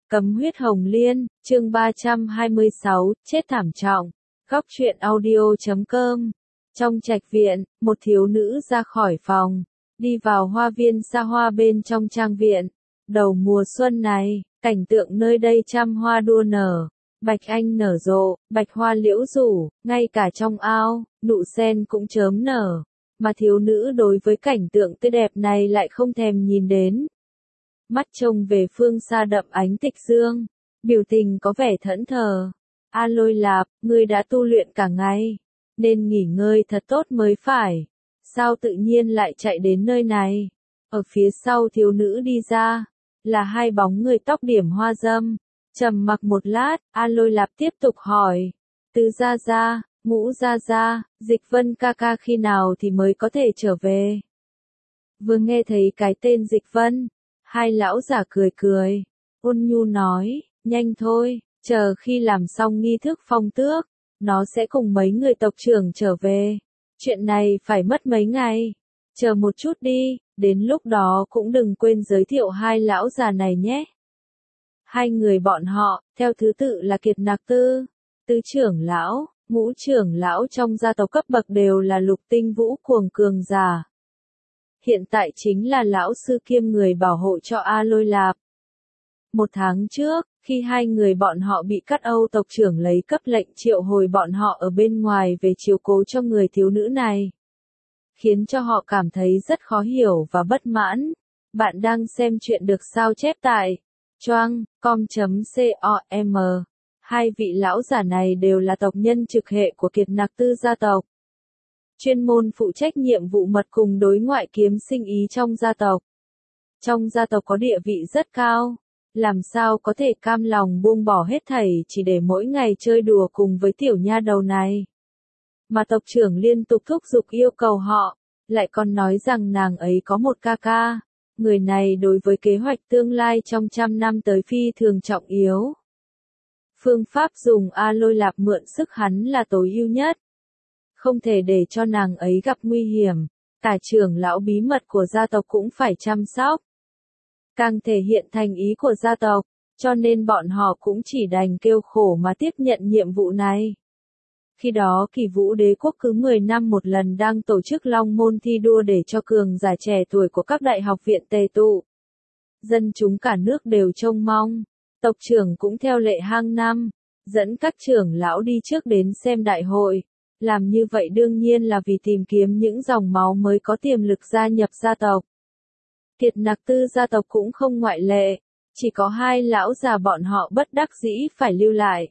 Cấm huyết hồng liên, chương 326, chết thảm trọng. Góc truyện audio.com. Trong trạch viện, một thiếu nữ ra khỏi phòng, đi vào hoa viên xa hoa bên trong trang viện. Đầu mùa xuân này, cảnh tượng nơi đây trăm hoa đua nở, bạch anh nở rộ, bạch hoa liễu rủ, ngay cả trong ao, nụ sen cũng chớm nở. Mà thiếu nữ đối với cảnh tượng tươi đẹp này lại không thèm nhìn đến. Mắt trông về phương xa đậm ánh tịch dương, biểu tình có vẻ thẫn thờ. A Lôi Lạp, ngươi đã tu luyện cả ngày, nên nghỉ ngơi thật tốt mới phải. Sao tự nhiên lại chạy đến nơi này? Ở phía sau thiếu nữ đi ra, là hai bóng người tóc điểm hoa dâm. Trầm mặc một lát, A Lôi Lạp tiếp tục hỏi. Từ Gia Gia, Ngũ Gia Gia, Dịch Vân ca ca khi nào thì mới có thể trở về? Vừa nghe thấy cái tên Dịch Vân, hai lão giả cười cười, ôn nhu nói, nhanh thôi, chờ khi làm xong nghi thức phong tước, nó sẽ cùng mấy người tộc trưởng trở về. Chuyện này phải mất mấy ngày, chờ một chút đi, đến lúc đó cũng đừng quên giới thiệu hai lão già này nhé. Hai người bọn họ, theo thứ tự là Kiệt Nạc Tư, tứ trưởng lão, ngũ trưởng lão trong gia tộc cấp bậc đều là lục tinh vũ cuồng cường giả. Hiện tại chính là lão sư kiêm người bảo hộ cho A Lôi Lạp. Một tháng trước, khi hai người bọn họ bị Cát Âu tộc trưởng lấy cấp lệnh triệu hồi bọn họ ở bên ngoài về chiếu cố cho người thiếu nữ này, khiến cho họ cảm thấy rất khó hiểu và bất mãn. Bạn đang xem chuyện được sao chép tại choang.com. Hai vị lão giả này đều là tộc nhân trực hệ của Kiệt Nạc Tư gia tộc, chuyên môn phụ trách nhiệm vụ mật cùng đối ngoại kiếm sinh ý trong gia tộc. Trong gia tộc có địa vị rất cao, làm sao có thể cam lòng buông bỏ hết thảy chỉ để mỗi ngày chơi đùa cùng với tiểu nha đầu này. Mà tộc trưởng liên tục thúc giục yêu cầu họ, lại còn nói rằng nàng ấy có một ca ca, người này đối với kế hoạch tương lai trong 100 năm tới phi thường trọng yếu. Phương pháp dùng A Lôi Lạp mượn sức hắn là tối ưu nhất. Không thể để cho nàng ấy gặp nguy hiểm, cả trưởng lão bí mật của gia tộc cũng phải chăm sóc. Càng thể hiện thành ý của gia tộc, cho nên bọn họ cũng chỉ đành kêu khổ mà tiếp nhận nhiệm vụ này. Khi đó Kỳ Vũ Đế quốc cứ 10 năm một lần đang tổ chức Long Môn thi đua để cho cường giả trẻ tuổi của các đại học viện tề tụ. Dân chúng cả nước đều trông mong, tộc trưởng cũng theo lệ hàng năm, dẫn các trưởng lão đi trước đến xem đại hội. Làm như vậy đương nhiên là vì tìm kiếm những dòng máu mới có tiềm lực gia nhập gia tộc. Kiệt Nạc Tư gia tộc cũng không ngoại lệ, chỉ có hai lão già bọn họ bất đắc dĩ phải lưu lại.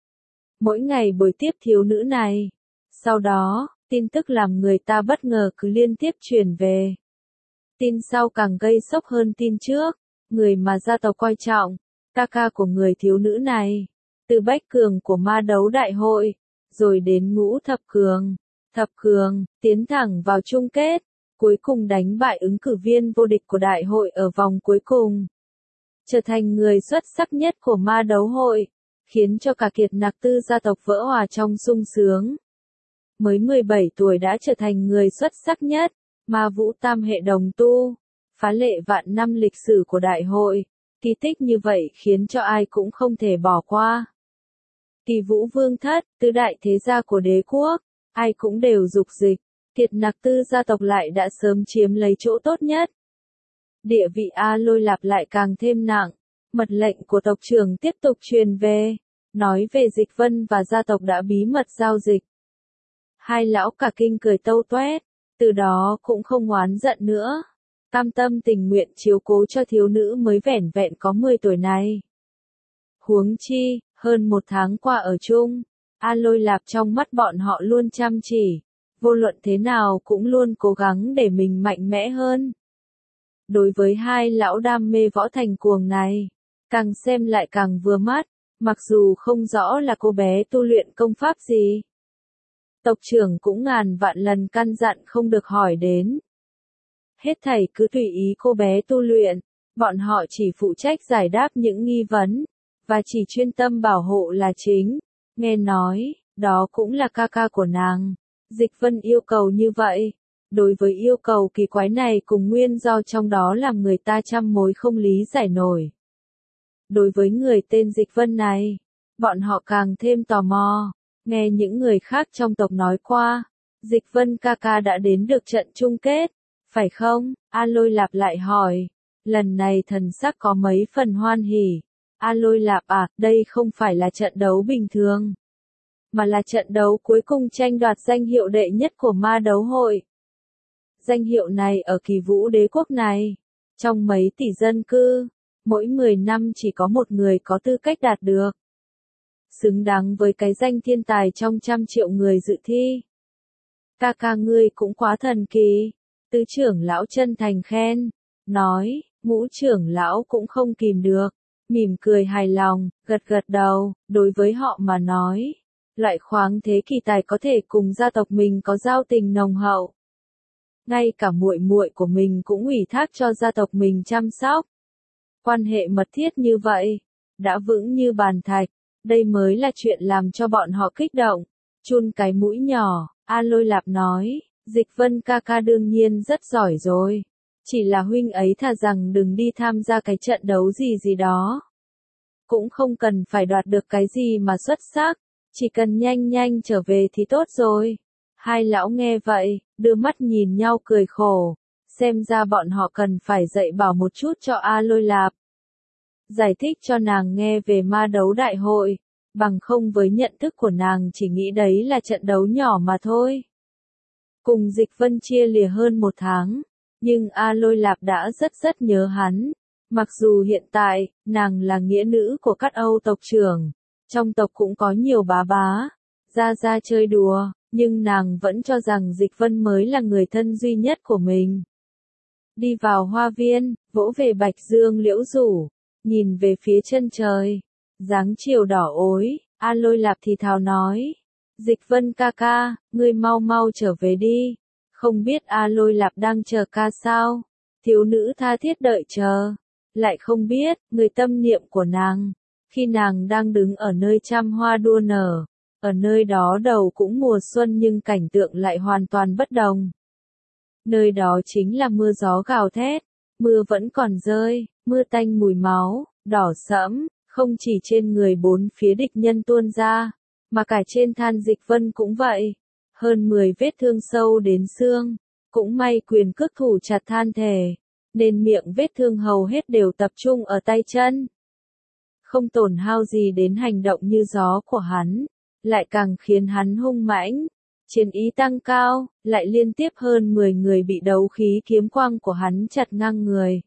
Mỗi ngày buổi tiếp thiếu nữ này. Sau đó, tin tức làm người ta bất ngờ cứ liên tiếp truyền về. Tin sau càng gây sốc hơn tin trước, người mà gia tộc coi trọng, ca ca của người thiếu nữ này, từ bách cường của ma đấu đại hội, rồi đến ngũ thập cường, tiến thẳng vào chung kết, cuối cùng đánh bại ứng cử viên vô địch của đại hội ở vòng cuối cùng. Trở thành người xuất sắc nhất của ma đấu hội, khiến cho cả Kiệt Nạc Tư gia tộc vỡ hòa trong sung sướng. Mới 17 tuổi đã trở thành người xuất sắc nhất, ma vũ tam hệ đồng tu, phá lệ vạn năm lịch sử của đại hội, kỳ tích như vậy khiến cho ai cũng không thể bỏ qua. Kỳ Vũ Vương thất, tứ đại thế gia của đế quốc, ai cũng đều dục dịch, Kiệt Nạc Tư gia tộc lại đã sớm chiếm lấy chỗ tốt nhất. Địa vị A Lôi Lạp lại càng thêm nặng, mật lệnh của tộc trưởng tiếp tục truyền về, nói về Dịch Vân và gia tộc đã bí mật giao dịch. Hai lão cả kinh cười tâu toét, từ đó cũng không oán giận nữa, cam tâm tình nguyện chiếu cố cho thiếu nữ mới vẻn vẹn có 10 tuổi này. Huống chi, hơn một tháng qua ở chung, A Lôi Lạp trong mắt bọn họ luôn chăm chỉ, vô luận thế nào cũng luôn cố gắng để mình mạnh mẽ hơn. Đối với hai lão đam mê võ thành cuồng này, càng xem lại càng vừa mắt, mặc dù không rõ là cô bé tu luyện công pháp gì. Tộc trưởng cũng ngàn vạn lần căn dặn không được hỏi đến. Hết thảy cứ tùy ý cô bé tu luyện, bọn họ chỉ phụ trách giải đáp những nghi vấn, và chỉ chuyên tâm bảo hộ là chính. Nghe nói, đó cũng là ca ca của nàng. Dịch Vân yêu cầu như vậy. Đối với yêu cầu kỳ quái này cùng nguyên do trong đó làm người ta trăm mối không lý giải nổi. Đối với người tên Dịch Vân này, bọn họ càng thêm tò mò. Nghe những người khác trong tộc nói qua, Dịch Vân ca ca đã đến được trận chung kết, phải không? A Lôi Lạp lại hỏi. Lần này thần sắc có mấy phần hoan hỉ. A Lôi Lạp à, đây không phải là trận đấu bình thường, mà là trận đấu cuối cùng tranh đoạt danh hiệu đệ nhất của ma đấu hội. Danh hiệu này ở Kỳ Vũ Đế quốc này, trong mấy tỷ dân cư, mỗi 10 năm chỉ có một người có tư cách đạt được. Xứng đáng với cái danh thiên tài trong 100 triệu người dự thi. Ca ca ngươi cũng quá thần kỳ. Tứ trưởng lão chân thành khen, nói, Ngũ trưởng lão cũng không kìm được, mỉm cười hài lòng, gật gật đầu, đối với họ mà nói, loại khoáng thế kỳ tài có thể cùng gia tộc mình có giao tình nồng hậu. Ngay cả muội muội của mình cũng ủy thác cho gia tộc mình chăm sóc. Quan hệ mật thiết như vậy, đã vững như bàn thạch, đây mới là chuyện làm cho bọn họ kích động. Chun cái mũi nhỏ, A Lôi Lạp nói, Dịch Vân ca ca đương nhiên rất giỏi rồi. Chỉ là huynh ấy thà rằng đừng đi tham gia cái trận đấu gì gì đó. Cũng không cần phải đoạt được cái gì mà xuất sắc, chỉ cần nhanh nhanh trở về thì tốt rồi. Hai lão nghe vậy, đưa mắt nhìn nhau cười khổ, xem ra bọn họ cần phải dạy bảo một chút cho A Lôi Lạp. Giải thích cho nàng nghe về ma đấu đại hội, bằng không với nhận thức của nàng chỉ nghĩ đấy là trận đấu nhỏ mà thôi. Cùng Dịch Vân chia lìa hơn 1 tháng, nhưng A Lôi Lạp đã rất nhớ hắn. Mặc dù hiện tại, nàng là nghĩa nữ của các Âu tộc trưởng, trong tộc cũng có nhiều bá bá, ra chơi đùa, nhưng nàng vẫn cho rằng Dịch Vân mới là người thân duy nhất của mình. Đi vào hoa viên, vỗ về bạch dương liễu rủ, nhìn về phía chân trời, dáng chiều đỏ ối, A Lôi Lạp thì thào nói, Dịch Vân ca ca, ngươi mau mau trở về đi, không biết A Lôi Lạp đang chờ ca sao, thiếu nữ tha thiết đợi chờ, lại không biết, người tâm niệm của nàng, khi nàng đang đứng ở nơi trăm hoa đua nở, ở nơi đó đầu cũng mùa xuân nhưng cảnh tượng lại hoàn toàn bất đồng. Nơi đó chính là mưa gió gào thét, mưa vẫn còn rơi, mưa tanh mùi máu, đỏ sẫm, không chỉ trên người bốn phía địch nhân tuôn ra, mà cả trên than Dịch Vân cũng vậy. Hơn 10 vết thương sâu đến xương, cũng may quyền cước thủ chặt than thể, nên miệng vết thương hầu hết đều tập trung ở tay chân. Không tổn hao gì đến hành động như gió của hắn, lại càng khiến hắn hung mãnh, chiến ý tăng cao, lại liên tiếp hơn 10 người bị đấu khí kiếm quang của hắn chặt ngang người.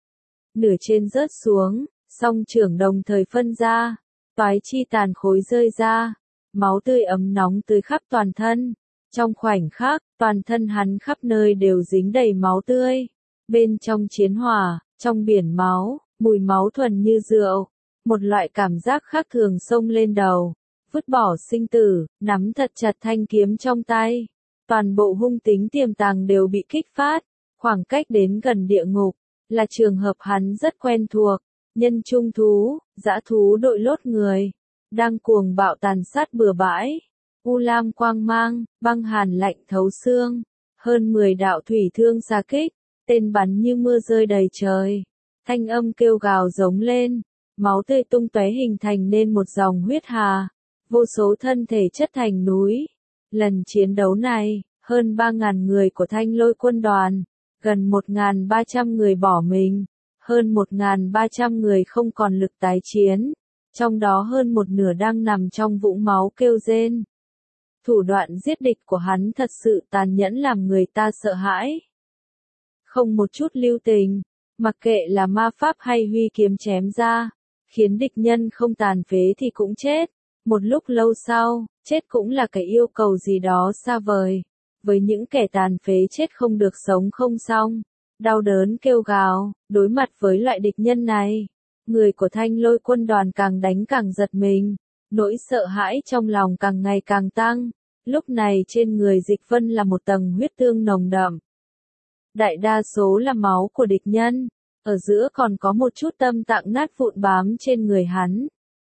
Nửa trên rớt xuống, song trưởng đồng thời phân ra, toái chi tàn khối rơi ra, máu tươi ấm nóng tưới khắp toàn thân. Trong khoảnh khắc, toàn thân hắn khắp nơi đều dính đầy máu tươi. Bên trong chiến hỏa, trong biển máu, mùi máu thuần như rượu. Một loại cảm giác khác thường xông lên đầu. Vứt bỏ sinh tử, nắm thật chặt thanh kiếm trong tay. Toàn bộ hung tính tiềm tàng đều bị kích phát. Khoảng cách đến gần địa ngục, là trường hợp hắn rất quen thuộc. Nhân trung thú, dã thú đội lốt người, đang cuồng bạo tàn sát bừa bãi. U lam quang mang, băng hàn lạnh thấu xương, hơn 10 đạo thủy thương xạ kích, tên bắn như mưa rơi đầy trời. Thanh âm kêu gào giống lên, máu tươi tung tóe hình thành nên một dòng huyết hà, vô số thân thể chất thành núi. Lần chiến đấu này, hơn 3.000 người của Thanh Lôi quân đoàn, gần 1.300 người bỏ mình, hơn 1.300 người không còn lực tái chiến, trong đó hơn một nửa đang nằm trong vũng máu kêu rên. Thủ đoạn giết địch của hắn thật sự tàn nhẫn làm người ta sợ hãi. Không một chút lưu tình, mặc kệ là ma pháp hay huy kiếm chém ra, khiến địch nhân không tàn phế thì cũng chết. Một lúc lâu sau, chết cũng là cái yêu cầu gì đó xa vời. Với những kẻ tàn phế chết không được sống không xong, đau đớn kêu gào, đối mặt với loại địch nhân này, người của Thanh Lôi quân đoàn càng đánh càng giật mình. Nỗi sợ hãi trong lòng càng ngày càng tăng, lúc này trên người Dịch Vân là một tầng huyết tương nồng đậm. Đại đa số là máu của địch nhân, ở giữa còn có một chút tâm tạng nát vụn bám trên người hắn.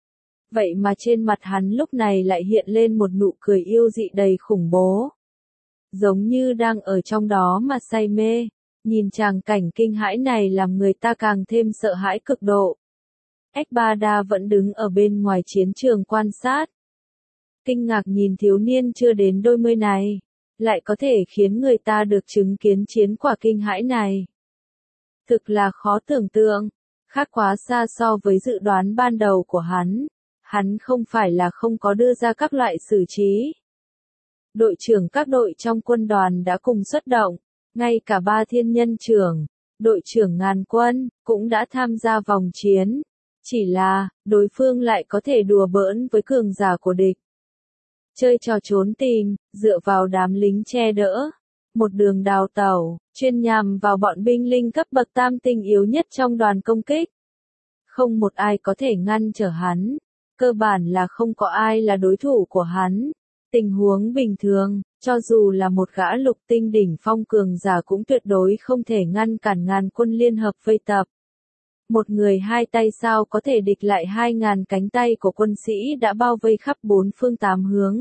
Vậy mà trên mặt hắn lúc này lại hiện lên một nụ cười yêu dị đầy khủng bố. Giống như đang ở trong đó mà say mê, nhìn tràng cảnh kinh hãi này làm người ta càng thêm sợ hãi cực độ. Ekbada vẫn đứng ở bên ngoài chiến trường quan sát. Kinh ngạc nhìn thiếu niên chưa đến đôi mươi này, lại có thể khiến người ta được chứng kiến chiến quả kinh hãi này. Thực là khó tưởng tượng, khác quá xa so với dự đoán ban đầu của hắn. Hắn không phải là không có đưa ra các loại xử trí. Đội trưởng các đội trong quân đoàn đã cùng xuất động, ngay cả 3 thiên nhân trưởng, đội trưởng ngàn quân, cũng đã tham gia vòng chiến. Chỉ là, đối phương lại có thể đùa bỡn với cường giả của địch. Chơi trò trốn tìm, dựa vào đám lính che đỡ. Một đường đào tẩu, chuyên nhằm vào bọn binh linh cấp bậc tam tinh yếu nhất trong đoàn công kích. Không một ai có thể ngăn trở hắn. Cơ bản là không có ai là đối thủ của hắn. Tình huống bình thường, cho dù là một gã lục tinh đỉnh phong cường giả cũng tuyệt đối không thể ngăn cản ngàn quân liên hợp vây tập. Một người hai tay sao có thể địch lại 2.000 cánh tay của quân sĩ đã bao vây khắp 4 phương 8 hướng.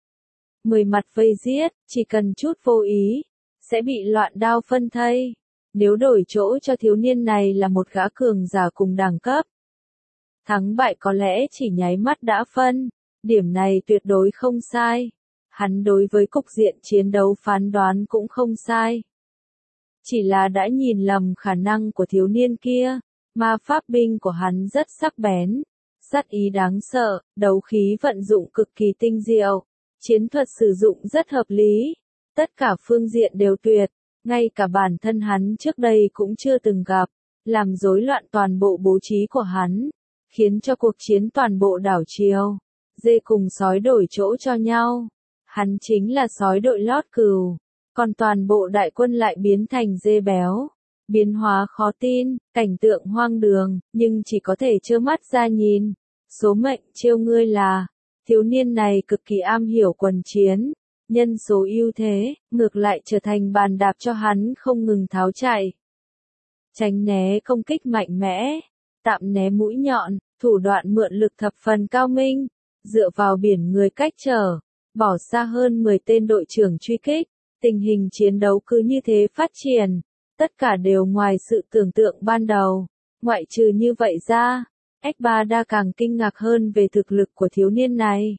10 mặt vây giết, chỉ cần chút vô ý, sẽ bị loạn đao phân thây. Nếu đổi chỗ cho thiếu niên này là một gã cường giả cùng đẳng cấp, thắng bại có lẽ chỉ nháy mắt đã phân, điểm này tuyệt đối không sai. Hắn đối với cục diện chiến đấu phán đoán cũng không sai. Chỉ là đã nhìn lầm khả năng của thiếu niên kia, ma pháp binh của hắn rất sắc bén, sát ý đáng sợ, đấu khí vận dụng cực kỳ tinh diệu, chiến thuật sử dụng rất hợp lý, tất cả phương diện đều tuyệt, ngay cả bản thân hắn trước đây cũng chưa từng gặp, làm rối loạn toàn bộ bố trí của hắn, khiến cho cuộc chiến toàn bộ đảo chiều, dê cùng sói đổi chỗ cho nhau. Hắn chính là sói đội lót cừu, còn toàn bộ đại quân lại biến thành dê béo. Biến hóa khó tin, cảnh tượng hoang đường, nhưng chỉ có thể trơ mắt ra nhìn. Số mệnh trêu ngươi là, thiếu niên này cực kỳ am hiểu quần chiến, nhân số ưu thế, ngược lại trở thành bàn đạp cho hắn không ngừng tháo chạy. Tránh né công kích mạnh mẽ, tạm né mũi nhọn, thủ đoạn mượn lực thập phần cao minh, dựa vào biển người cách trở, bỏ xa hơn 10 tên đội trưởng truy kích, tình hình chiến đấu cứ như thế phát triển. Tất cả đều ngoài sự tưởng tượng ban đầu. Ngoại trừ như vậy ra, Ekbada càng kinh ngạc hơn về thực lực của thiếu niên này.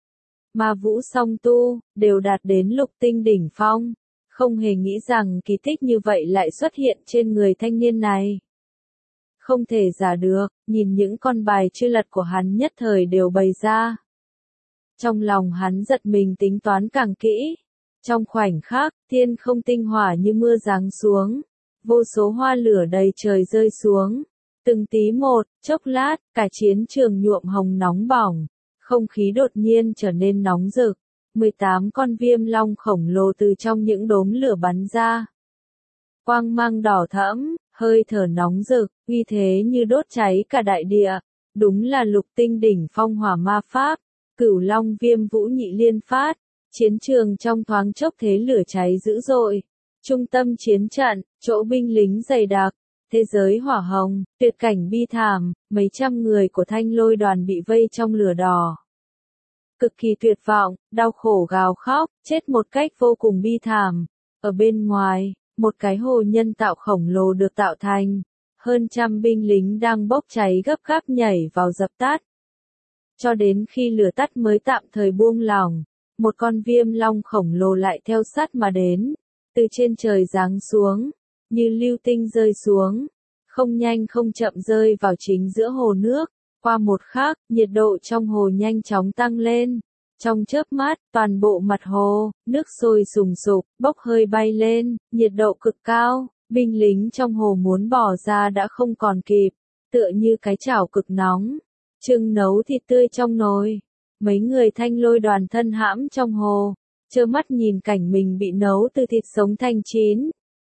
Ma vũ song tu, đều đạt đến lục tinh đỉnh phong. Không hề nghĩ rằng kỳ tích như vậy lại xuất hiện trên người thanh niên này. Không thể giả được, nhìn những con bài chưa lật của hắn nhất thời đều bày ra. Trong lòng hắn giật mình tính toán càng kỹ. Trong khoảnh khắc, thiên không tinh hỏa như mưa giáng xuống, vô số hoa lửa đầy trời rơi xuống, từng tí một, chốc lát, cả chiến trường nhuộm hồng nóng bỏng, không khí đột nhiên trở nên nóng rực, 18 con viêm long khổng lồ từ trong những đốm lửa bắn ra. Quang mang đỏ thẫm, hơi thở nóng rực, uy thế như đốt cháy cả đại địa, đúng là lục tinh đỉnh phong hỏa ma pháp, Cửu Long Viêm Vũ Nhị Liên Phát. Chiến trường trong thoáng chốc thế lửa cháy dữ dội. Trung tâm chiến trận, chỗ binh lính dày đặc, thế giới hỏa hồng, tuyệt cảnh bi thảm, mấy trăm người của Thanh Lôi đoàn bị vây trong lửa đỏ. Cực kỳ tuyệt vọng, đau khổ gào khóc, chết một cách vô cùng bi thảm. Ở bên ngoài, một cái hồ nhân tạo khổng lồ được tạo thành, hơn trăm binh lính đang bốc cháy gấp gáp nhảy vào dập tắt. Cho đến khi lửa tắt mới tạm thời buông lỏng. Một con viêm long khổng lồ lại theo sát mà đến, từ trên trời giáng xuống, như lưu tinh rơi xuống, không nhanh không chậm rơi vào chính giữa hồ nước. Qua một khắc, nhiệt độ trong hồ nhanh chóng tăng lên. Trong chớp mắt, toàn bộ mặt hồ, nước sôi sùng sục, bốc hơi bay lên, nhiệt độ cực cao, binh lính trong hồ muốn bỏ ra đã không còn kịp, tựa như cái chảo cực nóng, chưng nấu thịt tươi trong nồi. Mấy người Thanh Lôi đoàn thân hãm trong hồ, trơ mắt nhìn cảnh mình bị nấu từ thịt sống thành chín.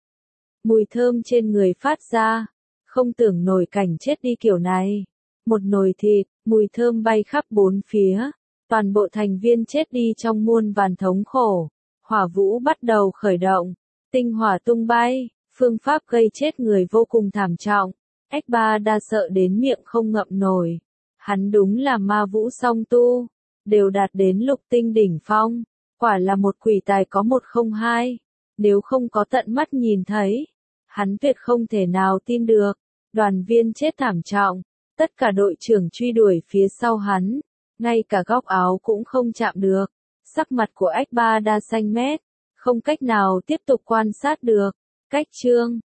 Mùi thơm trên người phát ra, không tưởng nổi cảnh chết đi kiểu này. Một nồi thịt, mùi thơm bay khắp bốn phía, toàn bộ thành viên chết đi trong muôn vàn thống khổ. Hỏa vũ bắt đầu khởi động, tinh hỏa tung bay, phương pháp gây chết người vô cùng thảm trọng. Ekbada sợ đến miệng không ngậm nổi. Hắn đúng là ma vũ song tu, đều đạt đến lục tinh đỉnh phong, quả là một quỷ tài có 102, nếu không có tận mắt nhìn thấy, hắn tuyệt không thể nào tin được, đoàn viên chết thảm trọng, Tất cả đội trưởng truy đuổi phía sau hắn, ngay cả góc áo cũng không chạm được. Sắc mặt của Ách Ba Đa xanh mét, không cách nào tiếp tục quan sát được. Cách chương